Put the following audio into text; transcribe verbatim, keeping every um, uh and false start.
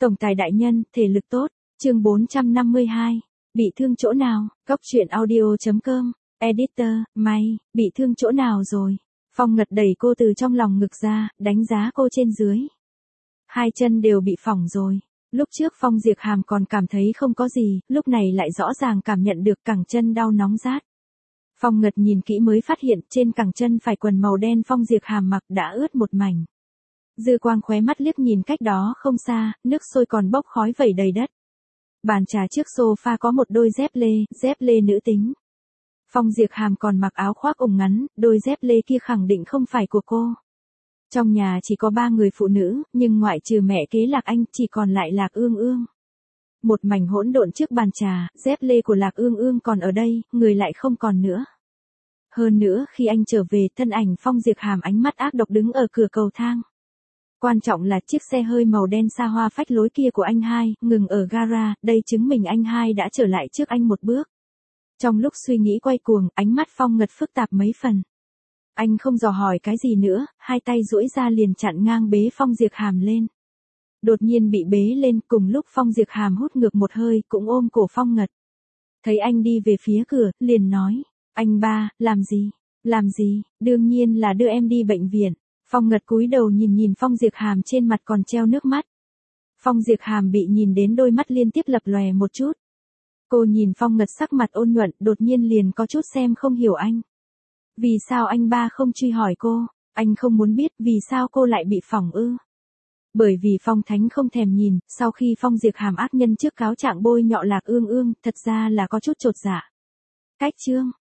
Tổng tài đại nhân, thể lực tốt. Chương bốn trăm năm mươi hai. Bị thương chỗ nào? Góc truyện audio chấm com. Editor, may, bị thương chỗ nào rồi? Phong Ngật đẩy cô từ trong lòng ngực ra, đánh giá cô trên dưới. Hai chân đều bị phỏng rồi. Lúc trước Phong Diệp Hàm còn cảm thấy không có gì, lúc này lại rõ ràng cảm nhận được cẳng chân đau nóng rát. Phong Ngật nhìn kỹ mới phát hiện trên cẳng chân phải quần màu đen Phong Diệp Hàm mặc đã ướt một mảnh. Dư quang khóe mắt liếc nhìn cách đó không xa, nước sôi còn bốc khói vẩy đầy đất. Bàn trà trước sofa có một đôi dép lê, dép lê nữ tính. Phong Diệp Hàm còn mặc áo khoác ủng ngắn, đôi dép lê kia khẳng định không phải của cô. Trong nhà chỉ có ba người phụ nữ, nhưng ngoại trừ mẹ kế Lạc Anh chỉ còn lại Lạc Ương Ương. Một mảnh hỗn độn trước bàn trà, dép lê của Lạc Ương Ương còn ở đây, người lại không còn nữa. Hơn nữa khi anh trở về, thân ảnh Phong Diệp Hàm ánh mắt ác độc đứng ở cửa cầu thang. Quan trọng là chiếc xe hơi màu đen xa hoa phách lối kia của anh hai, ngừng ở gara, đây chứng minh anh hai đã trở lại trước anh một bước. Trong lúc suy nghĩ quay cuồng, ánh mắt Phong Ngật phức tạp mấy phần. Anh không dò hỏi cái gì nữa, hai tay duỗi ra liền chặn ngang bế Phong Diệp Hàm lên. Đột nhiên bị bế lên, cùng lúc Phong Diệp Hàm hút ngược một hơi, cũng ôm cổ Phong Ngật. Thấy anh đi về phía cửa, liền nói, anh ba, làm gì, làm gì, đương nhiên là đưa em đi bệnh viện. Phong Ngật cúi đầu nhìn nhìn Phong Diệp Hàm trên mặt còn treo nước mắt. Phong Diệp Hàm bị nhìn đến đôi mắt liên tiếp lập lòe một chút. Cô nhìn Phong Ngật sắc mặt ôn nhuận, đột nhiên liền có chút xem không hiểu anh. Vì sao anh ba không truy hỏi cô, anh không muốn biết vì sao cô lại bị phỏng ư. Bởi vì Phong Thánh không thèm nhìn, sau khi Phong Diệp Hàm ác nhân trước cáo trạng bôi nhọ Lạc Ương Ương, thật ra là có chút chột dạ. Cách chương,